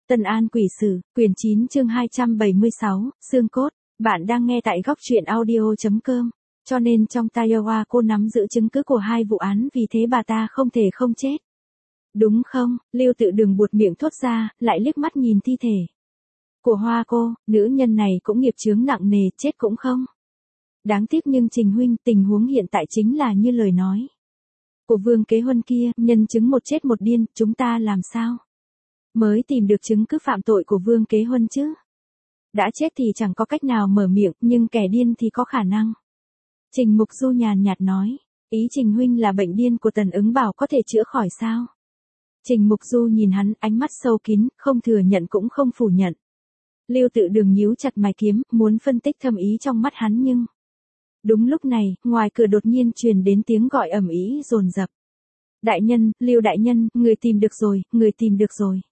Tân An Quỷ Sử, quyển 9 chương 276, xương cốt. Bạn đang nghe tại góc truyện audio.com. Cho nên trong Tayawa cô nắm giữ chứng cứ của hai vụ án, vì thế bà ta không thể không chết. Đúng không? Lưu Tự Đường buột miệng thốt ra, lại liếc mắt nhìn thi thể của Hoa cô, nữ nhân này cũng nghiệp chướng nặng nề, chết cũng không. Đáng tiếc, nhưng Trình huynh, tình huống hiện tại chính là như lời nói của Vương Kế Huân kia, nhân chứng một chết một điên, chúng ta làm sao mới tìm được chứng cứ phạm tội của Vương Kế Huân chứ? Đã chết thì chẳng có cách nào mở miệng, nhưng kẻ điên thì có khả năng. Trình Mục Du nhàn nhạt nói, ý Trình huynh là bệnh điên của Tần Ứng Bảo có thể chữa khỏi sao? Trình Mục Du nhìn hắn, ánh mắt sâu kín, không thừa nhận cũng không phủ nhận. Lưu Tự Đường nhíu chặt mày kiếm, muốn phân tích thâm ý trong mắt hắn, nhưng đúng lúc này, ngoài cửa đột nhiên truyền đến tiếng gọi ầm ĩ dồn dập. Đại nhân, Lưu đại nhân, người tìm được rồi, người tìm được rồi.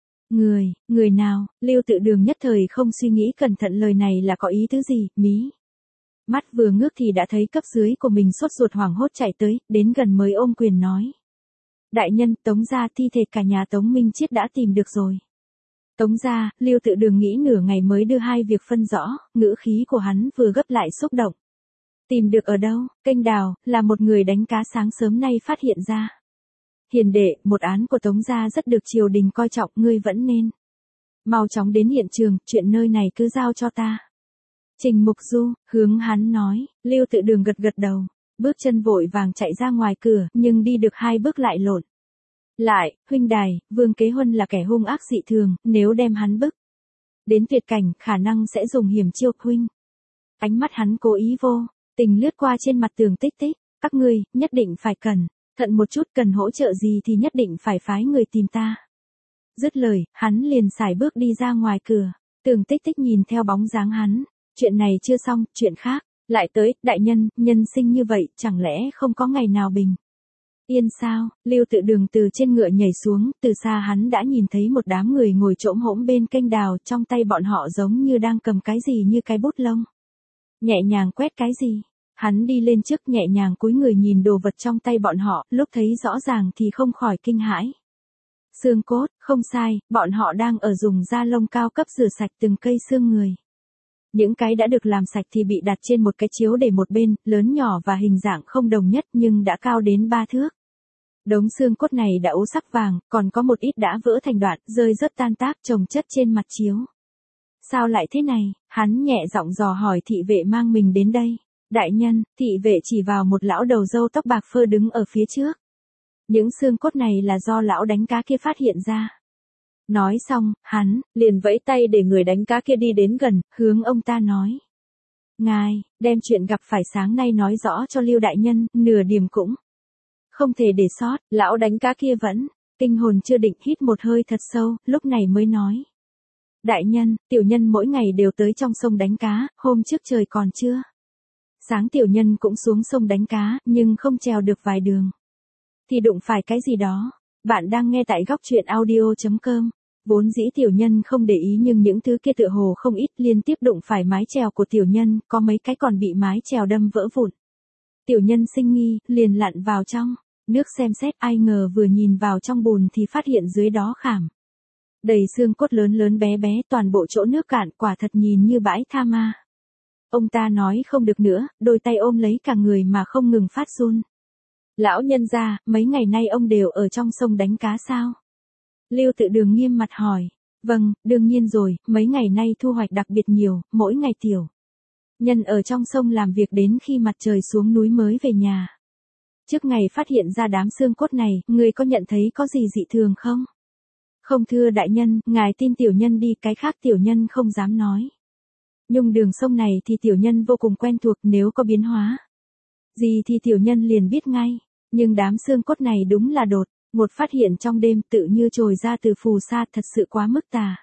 Người nào? Lưu Tự Đường nhất thời không suy nghĩ cẩn thận lời này là có ý tứ gì, mí mắt vừa ngước thì đã thấy cấp dưới của mình sốt ruột hoảng hốt chạy tới, đến gần mới ôm quyền nói. Đại nhân, Tống gia thi thể cả nhà Tống Minh Chiết đã tìm được rồi. Tống gia, Lưu Tự Đường nghĩ nửa ngày mới đưa hai việc phân rõ, ngữ khí của hắn vừa gấp lại xúc động. Tìm được ở đâu? Kênh đào, là một người đánh cá sáng sớm nay phát hiện ra. Hiền đệ, một án của Tống gia rất được triều đình coi trọng, ngươi vẫn nên mau chóng đến hiện trường, chuyện nơi này cứ giao cho ta. Trình Mục Du, hướng hắn nói. Lưu Tự Đường gật gật đầu, bước chân vội vàng chạy ra ngoài cửa, nhưng đi được hai bước lại lộn lại. Huynh đài, Vương Kế Huân là kẻ hung ác dị thường, nếu đem hắn bức đến tuyệt cảnh, khả năng sẽ dùng hiểm chiêu. Huynh, ánh mắt hắn cố ý vô tình lướt qua trên mặt Tường Tích Tích. Các ngươi nhất định phải cẩn thận một chút, cần hỗ trợ gì thì nhất định phải phái người tìm ta. Dứt lời, hắn liền sải bước đi ra ngoài cửa. Tường Tích Tích nhìn theo bóng dáng hắn. Chuyện này chưa xong, chuyện khác lại tới. Đại nhân, nhân sinh như vậy, chẳng lẽ không có ngày nào bình yên sao? Lưu Tự Đường từ trên ngựa nhảy xuống, từ xa hắn đã nhìn thấy một đám người ngồi chỗm hỗn bên kênh đào, trong tay bọn họ giống như đang cầm cái gì như cái bút lông. Nhẹ nhàng quét cái gì. Hắn đi lên trước, nhẹ nhàng cúi người nhìn đồ vật trong tay bọn họ, lúc thấy rõ ràng thì không khỏi kinh hãi. Xương cốt, không sai, bọn họ đang ở dùng da lông cao cấp rửa sạch từng cây xương người. Những cái đã được làm sạch thì bị đặt trên một cái chiếu để một bên, lớn nhỏ và hình dạng không đồng nhất nhưng đã cao đến 3 thước. Đống xương cốt này đã ố sắc vàng, còn có một ít đã vỡ thành đoạn, rơi rớt tan tác chồng chất trên mặt chiếu. Sao lại thế này? Hắn nhẹ giọng dò hỏi thị vệ mang mình đến đây. Đại nhân, thị vệ chỉ vào một lão đầu râu tóc bạc phơ đứng ở phía trước. Những xương cốt này là do lão đánh cá kia phát hiện ra. Nói xong, hắn liền vẫy tay để người đánh cá kia đi đến gần, hướng ông ta nói. Ngài, đem chuyện gặp phải sáng nay nói rõ cho Lưu đại nhân, nửa điểm cũng không thể để sót. Lão đánh cá kia vẫn kinh hồn chưa định, hít một hơi thật sâu, lúc này mới nói. Đại nhân, tiểu nhân mỗi ngày đều tới trong sông đánh cá, hôm trước trời còn chưa sáng tiểu nhân cũng xuống sông đánh cá, nhưng không trèo được vài đường thì đụng phải cái gì đó. Bạn đang nghe tại góc truyện audio.com. Vốn dĩ tiểu nhân không để ý, nhưng những thứ kia tựa hồ không ít, liên tiếp đụng phải mái chèo của tiểu nhân, có mấy cái còn bị mái chèo đâm vỡ vụn. Tiểu nhân sinh nghi, liền lặn vào trong nước xem xét, ai ngờ vừa nhìn vào trong bùn thì phát hiện dưới đó khảm đầy xương cốt lớn lớn bé bé, toàn bộ chỗ nước cạn, quả thật nhìn như bãi tha ma. Ông ta nói không được nữa, đôi tay ôm lấy cả người mà không ngừng phát run. Lão nhân gia, mấy ngày nay ông đều ở trong sông đánh cá sao? Lưu Tự Đường nghiêm mặt hỏi. Vâng, đương nhiên rồi, mấy ngày nay thu hoạch đặc biệt nhiều, mỗi ngày tiểu nhân ở trong sông làm việc đến khi mặt trời xuống núi mới về nhà. Trước ngày phát hiện ra đám xương cốt này, người có nhận thấy có gì dị thường không? Không thưa đại nhân, ngài tin tiểu nhân đi, cái khác tiểu nhân không dám nói. Nhưng đường sông này thì tiểu nhân vô cùng quen thuộc, nếu có biến hóa gì thì tiểu nhân liền biết ngay. Nhưng đám xương cốt này đúng là đột một phát hiện trong đêm, tự như trồi ra từ phù sa, thật sự quá mức tà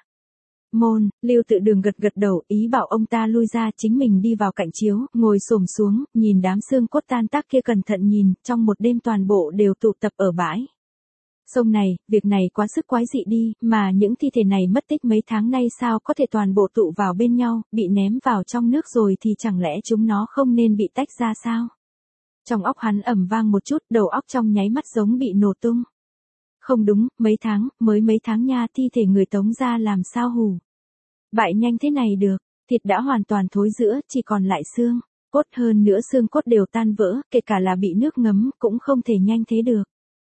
môn. Lưu Tự Đường gật gật đầu, ý bảo ông ta lui ra, chính mình đi vào cạnh chiếu, ngồi xổm xuống, nhìn đám xương cốt tan tác kia cẩn thận nhìn, trong một đêm toàn bộ đều tụ tập ở bãi sông này. Việc này quá sức quái dị đi, mà những thi thể này mất tích mấy tháng nay sao có thể toàn bộ tụ vào bên nhau, bị ném vào trong nước rồi thì chẳng lẽ chúng nó không nên bị tách ra sao? Trong óc hắn ầm vang một chút, đầu óc trong nháy mắt giống bị nổ tung. Không đúng, mới mấy tháng nha, thi thể người Tống gia làm sao hù. Bại nhanh thế này được, thịt đã hoàn toàn thối rữa, chỉ còn lại xương. Cốt hơn nữa xương cốt đều tan vỡ, kể cả là bị nước ngấm, cũng không thể nhanh thế được.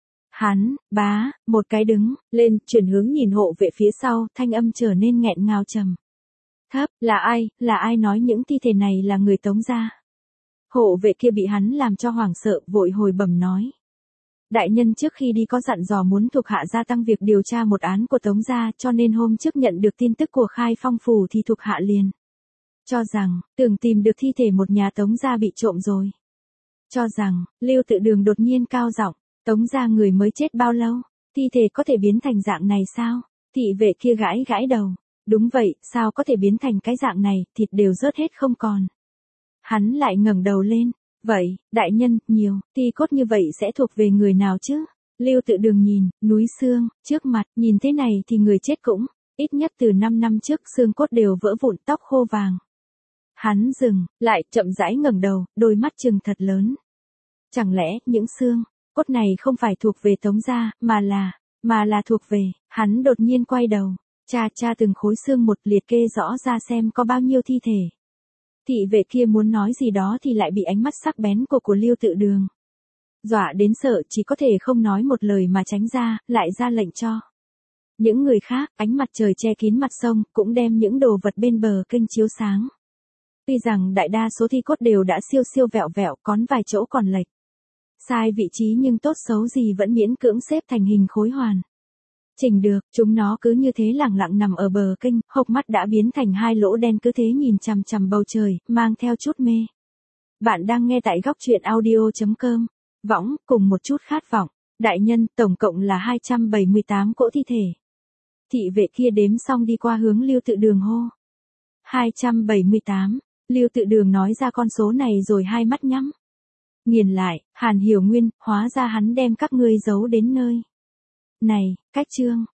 Hắn, một cái đứng, lên, chuyển hướng nhìn hộ vệ phía sau, thanh âm trở nên nghẹn ngào trầm thấp, là ai nói những thi thể này là người Tống gia. Hộ vệ kia bị hắn làm cho hoảng sợ, vội hồi bẩm nói. Đại nhân trước khi đi có dặn dò muốn thuộc hạ gia tăng việc điều tra một án của Tống gia, cho nên hôm trước nhận được tin tức của Khai Phong phủ thì thuộc hạ liền cho rằng, tưởng tìm được thi thể một nhà Tống gia bị trộm rồi. Cho rằng, Lưu Tự Đường đột nhiên cao giọng, Tống gia người mới chết bao lâu, thi thể có thể biến thành dạng này sao? Thị vệ kia gãi gãi đầu, đúng vậy, sao có thể biến thành cái dạng này, thịt đều rớt hết không còn. Hắn lại ngẩng đầu lên, vậy, đại nhân, nhiều, thi cốt như vậy sẽ thuộc về người nào chứ? Lưu Tự Đường nhìn, núi xương, trước mặt, nhìn thế này thì người chết cũng, ít nhất từ 5 năm trước xương cốt đều vỡ vụn, tóc khô vàng. Hắn dừng, lại chậm rãi ngẩng đầu, đôi mắt trừng thật lớn. Chẳng lẽ những xương cốt này không phải thuộc về Tống gia, mà là thuộc về, hắn đột nhiên quay đầu, cha từng khối xương một liệt kê rõ ra xem có bao nhiêu thi thể. Thị vệ kia muốn nói gì đó thì lại bị ánh mắt sắc bén của Lưu Tự Đường dọa đến sợ, chỉ có thể không nói một lời mà tránh ra, lại ra lệnh cho những người khác. Ánh mặt trời che kín mặt sông, cũng đem những đồ vật bên bờ kênh chiếu sáng. Tuy rằng đại đa số thi cốt đều đã siêu vẹo vẹo, còn vài chỗ còn lệch sai vị trí, nhưng tốt xấu gì vẫn miễn cưỡng xếp thành hình khối hoàn chỉnh được. Chúng nó cứ như thế lẳng lặng nằm ở bờ kênh, hốc mắt đã biến thành hai lỗ đen, cứ thế nhìn chằm chằm bầu trời, mang theo chút mê. Bạn đang nghe tại góc truyện audio.com. Võng, cùng một chút khát vọng. Đại nhân, tổng cộng là 278 cỗ thi thể. Thị vệ kia đếm xong đi qua hướng Lưu Tự Đường hô. 278. Lưu Tự Đường nói ra con số này rồi hai mắt nhắm nghiền lại. Hàn Hiểu Nguyên, hóa ra hắn đem các ngươi giấu đến nơi này. Cách chương